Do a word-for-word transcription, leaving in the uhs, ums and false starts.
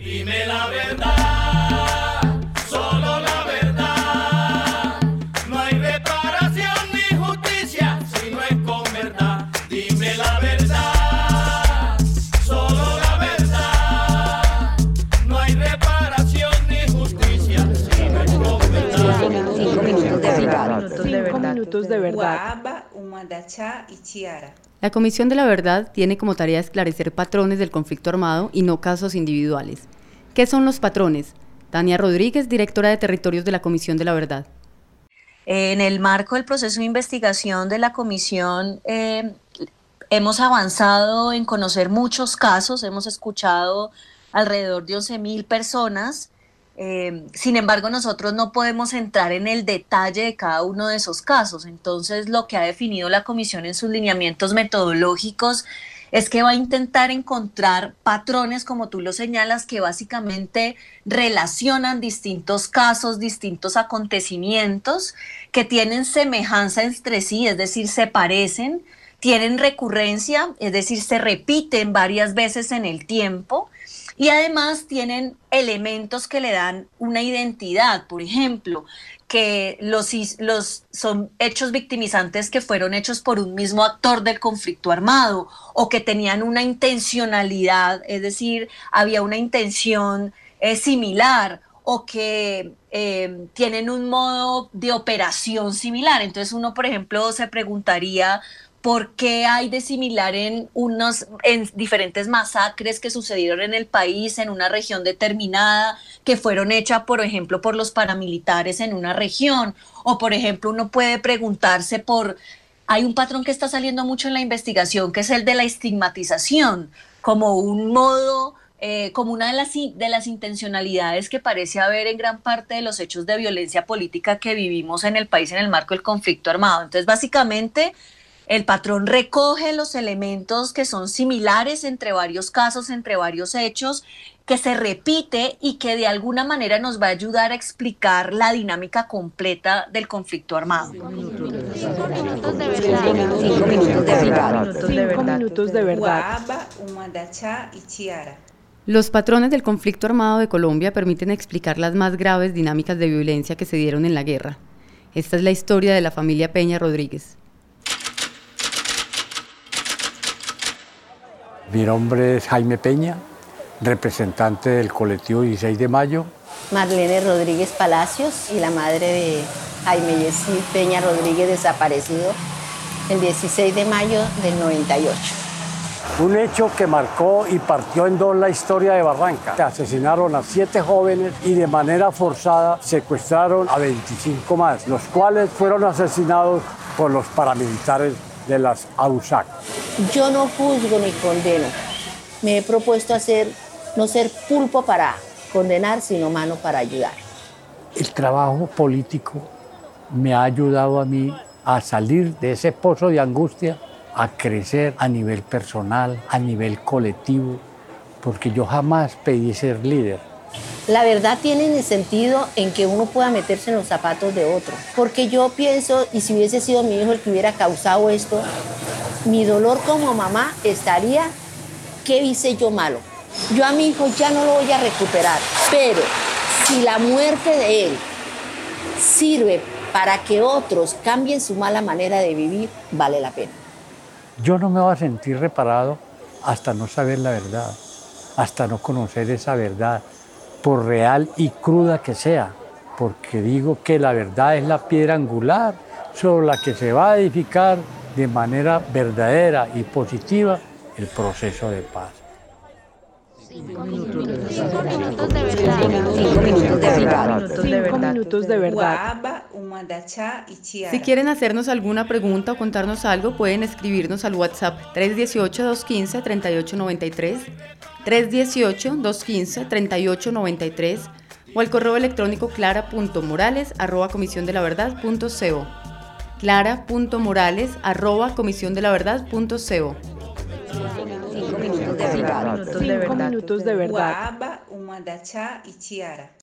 Dime la verdad, solo la verdad. No hay reparación ni justicia si no es con verdad. Dime la verdad, solo la verdad. No hay reparación ni justicia si no es con verdad. Cinco minutos de verdad. Cinco minutos de verdad. La Comisión de la Verdad tiene como tarea esclarecer patrones del conflicto armado y no casos individuales. ¿Qué son los patrones? Tania Rodríguez, directora de Territorios de la Comisión de la Verdad. En el marco del proceso de investigación de la Comisión, eh, hemos avanzado en conocer muchos casos, hemos escuchado alrededor de once mil personas. Eh, sin embargo, nosotros no podemos entrar en el detalle de cada uno de esos casos. Entonces, lo que ha definido la Comisión en sus lineamientos metodológicos es que va a intentar encontrar patrones, como tú lo señalas, que básicamente relacionan distintos casos, distintos acontecimientos, que tienen semejanza entre sí, es decir, se parecen, tienen recurrencia, es decir, se repiten varias veces en el tiempo, y además tienen elementos que le dan una identidad. Por ejemplo, que los, los son hechos victimizantes que fueron hechos por un mismo actor del conflicto armado, o que tenían una intencionalidad, es decir, había una intención eh, similar, o que eh, tienen un modo de operación similar. Entonces uno, por ejemplo, se preguntaría: ¿por qué hay de similar en, unos, en diferentes masacres que sucedieron en el país, en una región determinada, que fueron hechas, por ejemplo, por los paramilitares en una región? O, por ejemplo, uno puede preguntarse por... Hay un patrón que está saliendo mucho en la investigación, que es el de la estigmatización, como un modo... Eh, como una de las, de las intencionalidades que parece haber en gran parte de los hechos de violencia política que vivimos en el país en el marco del conflicto armado. Entonces, básicamente, el patrón recoge los elementos que son similares entre varios casos, entre varios hechos, que se repite y que de alguna manera nos va a ayudar a explicar la dinámica completa del conflicto armado. Cinco minutos de verdad. Cinco minutos de verdad. Cinco minutos de verdad. Los patrones del conflicto armado de Colombia permiten explicar las más graves dinámicas de violencia que se dieron en la guerra. Esta es la historia de la familia Peña Rodríguez. Mi nombre es Jaime Peña, representante del colectivo dieciséis de mayo. Marlene Rodríguez Palacios y la madre de Jaime Yesid Peña Rodríguez, desaparecido el dieciséis de mayo del noventa y ocho. Un hecho que marcó y partió en dos la historia de Barranca. Asesinaron a siete jóvenes y de manera forzada secuestraron a veinticinco más, los cuales fueron asesinados por los paramilitares de las A U S A C. Yo no juzgo ni condeno. Me he propuesto hacer, no ser pulpo para condenar, sino mano para ayudar. El trabajo político me ha ayudado a mí a salir de ese pozo de angustia, a crecer a nivel personal, a nivel colectivo, porque yo jamás pedí ser líder. La verdad tiene sentido en que uno pueda meterse en los zapatos de otro, porque yo pienso, y si hubiese sido mi hijo el que hubiera causado esto, mi dolor como mamá estaría, ¿qué hice yo malo? Yo a mi hijo ya no lo voy a recuperar, pero si la muerte de él sirve para que otros cambien su mala manera de vivir, vale la pena. Yo no me voy a sentir reparado hasta no saber la verdad, hasta no conocer esa verdad, por real y cruda que sea, porque digo que la verdad es la piedra angular sobre la que se va a edificar de manera verdadera y positiva el proceso de paz. Cinco minutos de verdad. Cinco minutos de verdad. Cinco minutos de verdad. Si quieren hacernos alguna pregunta o contarnos algo, pueden escribirnos al WhatsApp tres dieciocho, dos quince, treinta y ocho noventa y tres, tres dieciocho, dos quince, treinta y ocho noventa y tres o al correo electrónico clara punto morales arroba comisión de la verdad punto co. clara punto morales arroba comisión de la verdad punto co. Cinco minutos de verdad. Cinco minutos de verdad.